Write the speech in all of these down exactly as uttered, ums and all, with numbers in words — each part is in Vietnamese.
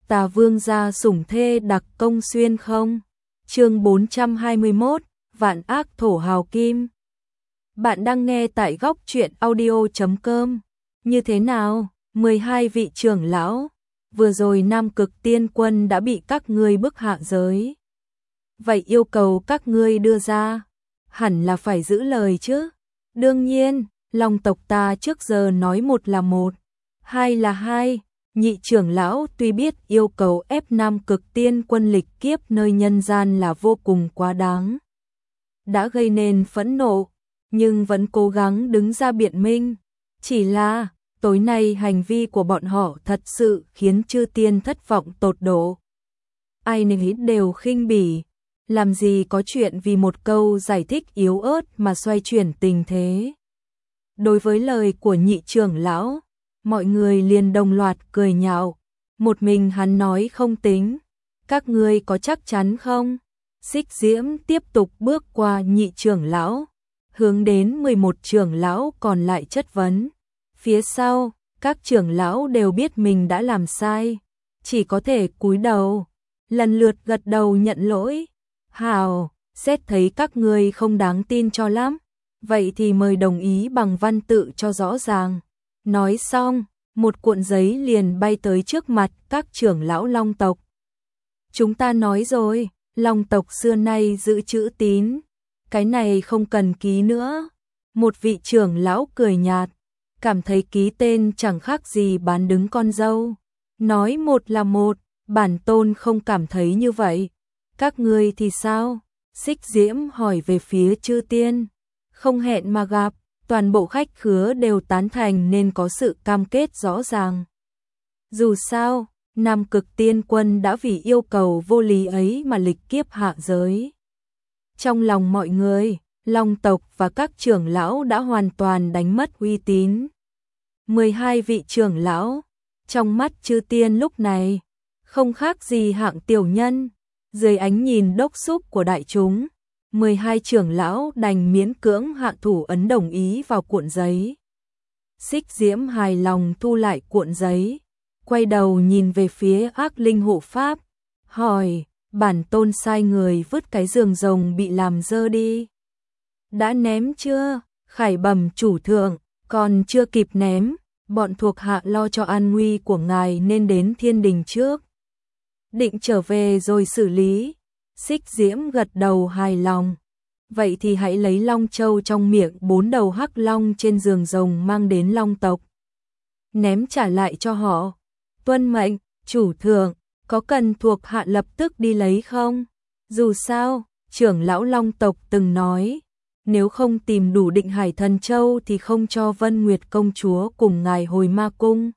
Tà Vương gia sủng thê đặc công xuyên không? Chương bốn trăm hai mươi mốt, Vạn ác thổ hào kim. Bạn đang nghe tại góc truyện audio chấm com. Như thế nào, mười hai vị trưởng lão, vừa rồi Nam Cực Tiên Quân đã bị các ngươi bức hạ giới. Vậy yêu cầu các ngươi đưa ra, hẳn là phải giữ lời chứ? Đương nhiên, Long tộc ta trước giờ nói một là một, hai là hai. Nhị trưởng lão tuy biết yêu cầu ép Nam Cực Tiên Quân lịch kiếp nơi nhân gian là vô cùng quá đáng, đã gây nên phẫn nộ, nhưng vẫn cố gắng đứng ra biện minh. Chỉ là, tối nay hành vi của bọn họ thật sự khiến chư tiên thất vọng tột độ. Ai nấy đều khinh bỉ, làm gì có chuyện vì một câu giải thích yếu ớt mà xoay chuyển tình thế. Đối với lời của nhị trưởng lão, mọi người liền đồng loạt cười nhạo, một mình hắn nói không tính, các ngươi có chắc chắn không? Xích Diễm tiếp tục bước qua nhị trưởng lão, hướng đến mười một trưởng lão còn lại chất vấn. Phía sau, các trưởng lão đều biết mình đã làm sai, chỉ có thể cúi đầu, lần lượt gật đầu nhận lỗi. Hào, xét thấy các ngươi không đáng tin cho lắm, vậy thì mời đồng ý bằng văn tự cho rõ ràng. Nói xong, một cuộn giấy liền bay tới trước mặt các trưởng lão Long tộc. Chúng ta nói rồi, Long tộc xưa nay giữ chữ tín, cái này không cần ký nữa. Một vị trưởng lão cười nhạt, cảm thấy ký tên chẳng khác gì bán đứng con dâu. Nói một là một, bản tôn không cảm thấy như vậy. Các ngươi thì sao? Xích Diễm hỏi về phía chư tiên. Không hẹn mà gặp, toàn bộ khách khứa đều tán thành nên có sự cam kết rõ ràng. Dù sao, Nam Cực Tiên Quân đã vì yêu cầu vô lý ấy mà lịch kiếp hạ giới. Trong lòng mọi người, Long tộc và các trưởng lão đã hoàn toàn đánh mất uy tín. mười hai vị trưởng lão, trong mắt chư tiên lúc này, không khác gì hạng tiểu nhân. Dưới ánh nhìn đốc xúc của đại chúng, mười hai trưởng lão đành miễn cưỡng hạ thủ ấn đồng ý vào cuộn giấy. Xích Diễm hài lòng thu lại cuộn giấy, quay đầu nhìn về phía Ác Linh hộ pháp, hỏi, bản tôn sai người vứt cái giường rồng bị làm dơ đi. Đã ném chưa? Khải bẩm chủ thượng, còn chưa kịp ném, bọn thuộc hạ lo cho an nguy của ngài nên đến thiên đình trước. Định trở về rồi xử lý. Xích Diễm gật đầu hài lòng. Vậy thì hãy lấy long châu trong miệng bốn đầu hắc long trên giường rồng mang đến Long tộc, ném trả lại cho họ. Tuân mệnh, chủ thượng, có cần thuộc hạ lập tức đi lấy không? Dù sao, trưởng lão Long tộc từng nói, nếu không tìm đủ Định Hải Thần Châu thì không cho Vân Nguyệt công chúa cùng ngài hồi ma cung.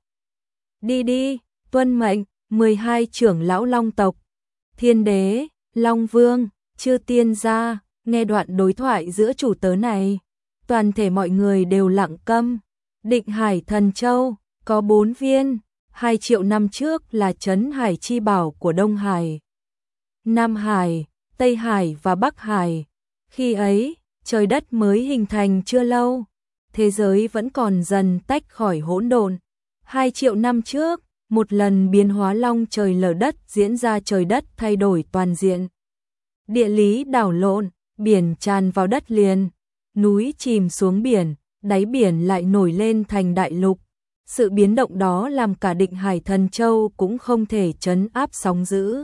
Đi đi, tuân mệnh. mười hai trưởng lão Long tộc, Thiên Đế, Long Vương, chư tiên gia, nghe đoạn đối thoại giữa chủ tớ này, toàn thể mọi người đều lặng câm. Định Hải Thần Châu có bốn viên, hai triệu năm trước là trấn hải chi bảo của Đông Hải, Nam Hải, Tây Hải và Bắc Hải. Khi ấy, trời đất mới hình thành chưa lâu, thế giới vẫn còn dần tách khỏi hỗn độn. Hai triệu năm trước, một lần biến hóa long trời lở đất diễn ra, trời đất thay đổi toàn diện. Địa lý đảo lộn, biển tràn vào đất liền, núi chìm xuống biển, đáy biển lại nổi lên thành đại lục. Sự biến động đó làm cả Định Hải Thần Châu cũng không thể trấn áp sóng dữ.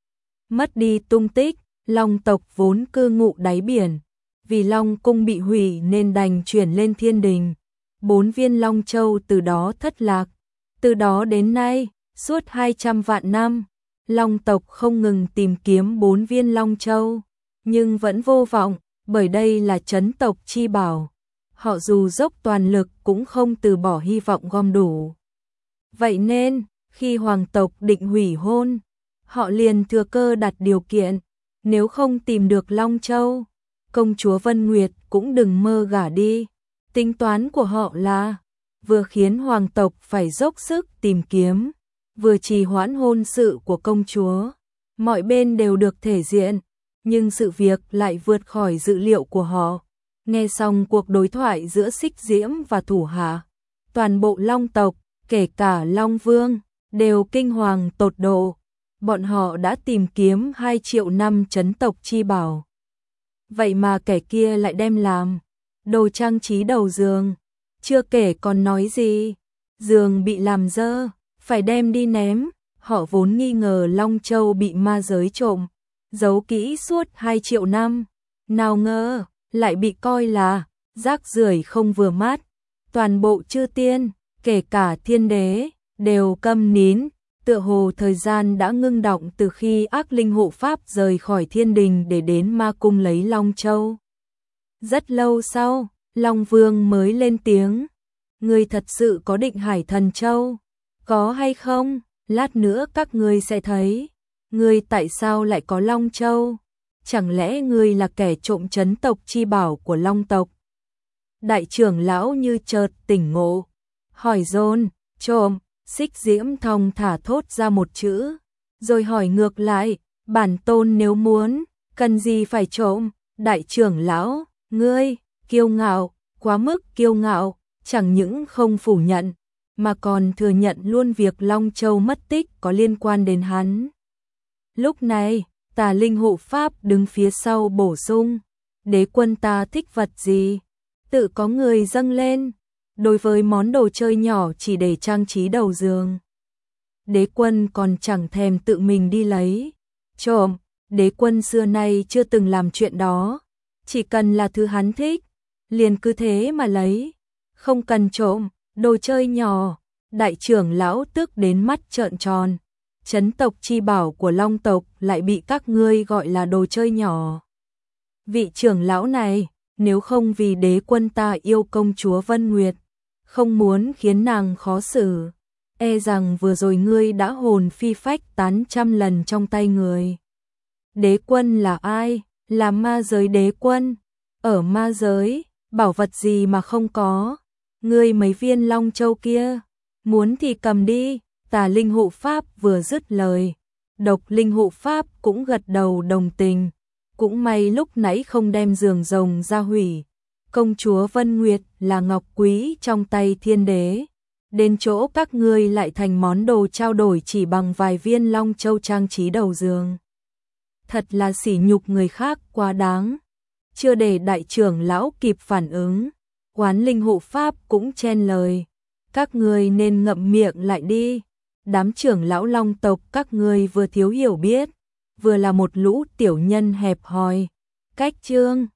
Mất đi tung tích, Long tộc vốn cư ngụ đáy biển, vì Long cung bị hủy nên đành chuyển lên thiên đình. Bốn viên Long Châu từ đó thất lạc. Từ đó đến nay, suốt hai trăm vạn năm, Long tộc không ngừng tìm kiếm bốn viên Long Châu, nhưng vẫn vô vọng, bởi đây là trấn tộc chi bảo. Họ dù dốc toàn lực cũng không từ bỏ hy vọng gom đủ. Vậy nên, khi hoàng tộc định hủy hôn, họ liền thừa cơ đặt điều kiện, nếu không tìm được Long Châu, công chúa Vân Nguyệt cũng đừng mơ gả đi. Tính toán của họ là vừa khiến hoàng tộc phải dốc sức tìm kiếm, vừa trì hoãn hôn sự của công chúa. Mọi bên đều được thể diện, nhưng sự việc lại vượt khỏi dự liệu của họ. Nghe xong cuộc đối thoại giữa Xích Diễm và thủ hạ, toàn bộ Long tộc, kể cả Long Vương, đều kinh hoàng tột độ. Bọn họ đã tìm kiếm hai triệu năm chấn tộc chi bảo. Vậy mà kẻ kia lại đem làm đồ trang trí đầu giường. Chưa kể còn nói gì, giường bị làm dơ, phải đem đi ném. Họ vốn nghi ngờ Long Châu bị ma giới trộm, giấu kỹ suốt hai triệu năm. Nào ngờ, lại bị coi là rác rưởi không vừa mắt. Toàn bộ chư tiên, kể cả thiên đế, đều câm nín. Tựa hồ thời gian đã ngưng đọng từ khi ác linh hộ pháp rời khỏi thiên đình để đến ma cung lấy Long Châu. Rất lâu sau, Long Vương mới lên tiếng. Ngươi thật sự có định hải thần châu? Có hay không? Lát nữa các ngươi sẽ thấy. Ngươi tại sao lại có Long Châu? Chẳng lẽ ngươi là kẻ trộm chấn tộc chi bảo của Long tộc? Đại trưởng lão như chợt tỉnh ngộ. Hỏi dồn, trộm. Xích Diễm thong thả thốt ra một chữ, rồi hỏi ngược lại, bản tôn nếu muốn, cần gì phải trộm? Đại trưởng lão, ngươi, kiêu ngạo, quá mức kiêu ngạo, chẳng những không phủ nhận, mà còn thừa nhận luôn việc Long Châu mất tích có liên quan đến hắn. Lúc này, Tà Linh hộ pháp đứng phía sau bổ sung, đế quân ta thích vật gì? Tự có người dâng lên. Đối với món đồ chơi nhỏ chỉ để trang trí đầu giường, đế quân còn chẳng thèm tự mình đi lấy. Trộm, đế quân xưa nay chưa từng làm chuyện đó. Chỉ cần là thứ hắn thích, liền cứ thế mà lấy. Không cần trộm, đồ chơi nhỏ. Đại trưởng lão tức đến mắt trợn tròn. Chấn tộc chi bảo của Long tộc lại bị các ngươi gọi là đồ chơi nhỏ. Vị trưởng lão này, nếu không vì đế quân ta yêu công chúa Vân Nguyệt, không muốn khiến nàng khó xử, e rằng vừa rồi ngươi đã hồn phi phách tán trăm lần trong tay người. Đế quân là ai? Là ma giới đế quân. Ở ma giới, bảo vật gì mà không có? Ngươi mấy viên Long Châu kia, muốn thì cầm đi. Tà Linh hộ pháp vừa dứt lời, Độc Linh hộ pháp cũng gật đầu đồng tình. Cũng may lúc nãy không đem giường rồng ra hủy. Công chúa Vân Nguyệt là ngọc quý trong tay thiên đế. Đến chỗ các ngươi lại thành món đồ trao đổi chỉ bằng vài viên Long Châu trang trí đầu giường. Thật là sỉ nhục người khác quá đáng. Chưa để đại trưởng lão kịp phản ứng, Quán Linh hộ pháp cũng chen lời. Các ngươi nên ngậm miệng lại đi. Đám trưởng lão Long tộc các ngươi vừa thiếu hiểu biết, vừa là một lũ tiểu nhân hẹp hòi. Cách chương